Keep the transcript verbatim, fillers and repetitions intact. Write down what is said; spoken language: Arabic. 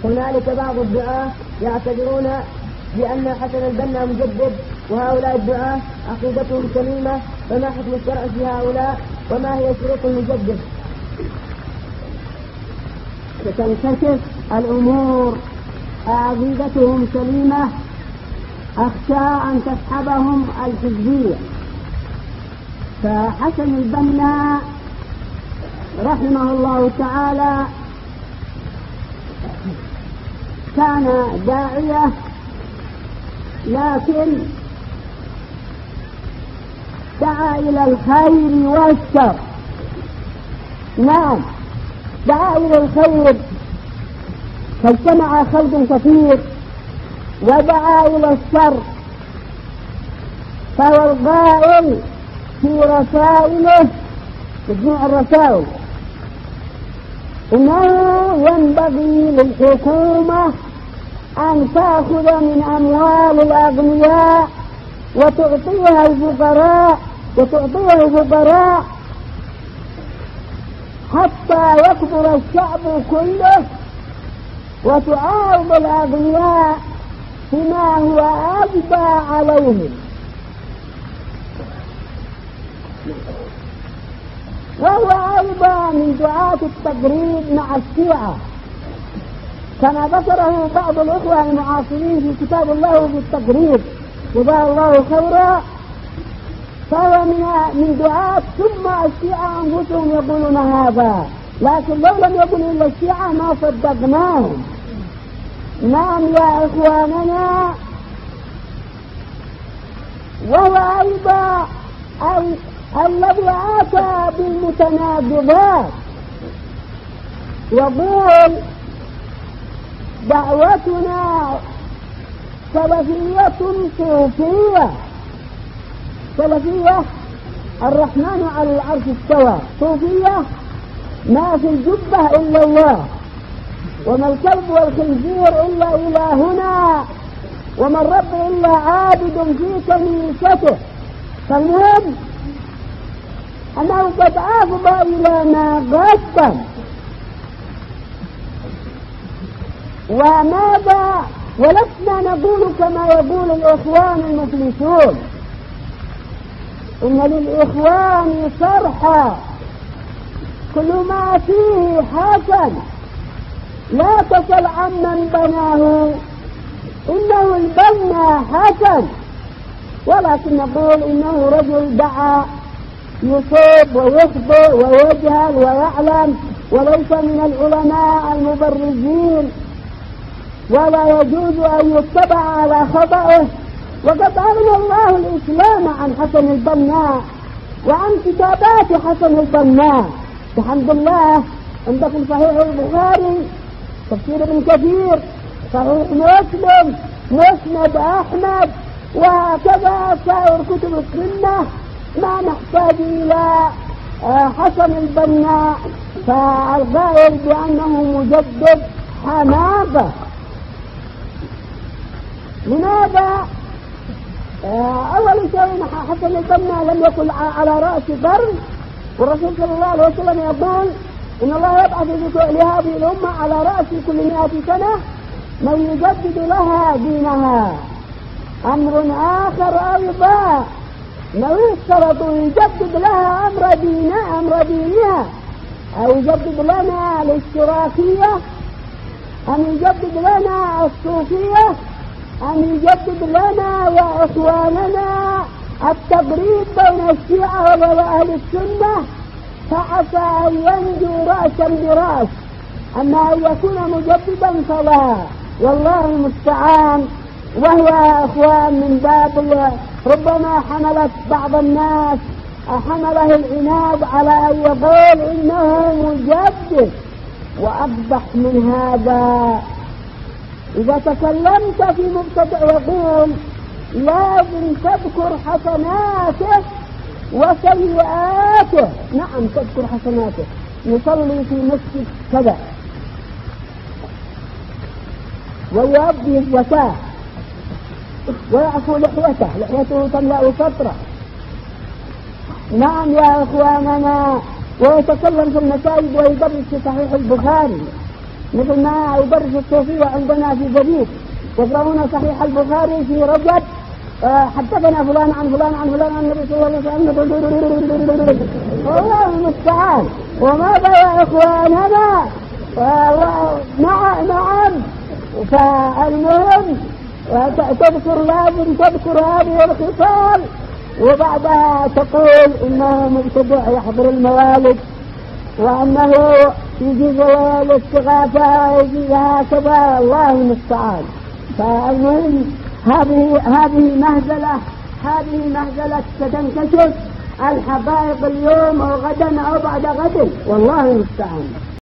هنالك بعض الدعاة يعتبرون بأن حسن البنا مجدد، وهؤلاء الدعاة عقيدتهم سليمة، فما حكم الشرع في هؤلاء وما هي شروط المجدد؟ تنكشف الأمور، عقيدتهم سليمة، أخشى أن تسحبهم الحزبية. فحسن البنا رحمه الله تعالى كان داعية، لكن دعا إلى الخير والشر. نعم، دعا إلى الخير فاجتمع خلق كثير، ودعا إلى الشر، فهو القائل في رسائله تجميع الرسائل إنه ينبغي للحكومة أن تأخذ من أموال الأغنياء وتعطيها الفقراء وتعطيها الفقراء حتى يكبر الشعب كله، وتعاوض الأغنياء فيما هو أجبى عليهم. وهو أيضا من دعاة التقريب مع الشيعة، كما ذكره بعض الإخوة المعاصرين في كتاب الله في التقريب جزاه الله خيرا. فهو من من دعاة ثم الشيعة أنفسهم يقولون هذا، لكن لو لم يكن إلا الشيعة ما صدقناهم. نعم يا إخواننا، وهو أيضا الذي آتى بالمتناقضات، يقول دعوتنا سلفية صوفية. سلفية الرحمن على العرش استوى، صوفية ما في الجبة إلا الله، وما الكلب والخنزير إلا إلهنا، وما الرب إلا عابد في كنيسته. فالمهم أنه قد أفضى إلى ما قصد. وماذا؟ ولسنا نقول كما يقول الإخوان المفلسون إن للإخوان صرحا كل ما فيه حسن، لا تسل عمن بناه إنه البنا حسن، ولكن نقول إنه رجل دعا يصيب ويخطئ ويجهل ويعلم، وليس من العلماء المبرزين، ولا يجوز أن يتبع على خطئه. وقد أغنى الله الإسلام عن حسن البنا وعن كتابات حسن البنا. الحمد لله عندكم صحيح البخاري، تفسير ابن كثير، صحيح مسلم، مسند أحمد، وهكذا سائر كتب السنة. ما نحتاج إلى حسن البنا. فالقائل بأنه مجدد حماقة. لماذا؟ أول شيء حسن البنا لم يكن على رأس قرن، والرسول صلى الله عليه وسلم يقول إن الله يبعث لهذه الأمة على رأس كل مئة سنة من يجدد لها دينها. أمر آخر أيضا لو اشترطوا يجدد لها أمر دينها أمر دينها أو يجدد لنا الاشتراكية، أن يجدد لنا الصوفية، أن يجدد لنا يا إخواننا التبريد بين الشيعة وأهل السنة، فعسى أن ينجو رأسا برأس. أما أن يكون مجددا فلا، والله المستعان. وهو يا إخوان من باب ربما حملت بعض الناس حمله العناد على أن يقول إنه مجدد. وأقبح من هذا إذا تكلمت في مبتدع يقول لازم تذكر حسناته وسيئاته. نعم تذكر حسناته، يصلي في مسجد كذا ويؤدي الزكاة ويعفو لحيته، لحيته تملأ سطرة. نعم يا إخواننا، ويتكلم في المساجد ويدرس في صحيح البخاري مثل ما يدرس الصوفية عندنا في جديد، يقرؤون صحيح البخاري في رجب آه حدثنا فلان عن فلان عن فلان عن النبي صلى الله عليه وسلم. والله المستعان. وماذا يا إخواننا؟ نعم نعم. فالمهم تذكر، لازم تذكر هذه الخصال، وبعدها تقول إنه مبتدع يحضر الموالد، وأنه يجي زوال استغاثة يجي هكذا، الله المستعان. فالمهم هذه هذه مهزلة هذه مهزلة ستنكشف الحقائق اليوم أو غدا أو بعد غد، والله المستعان.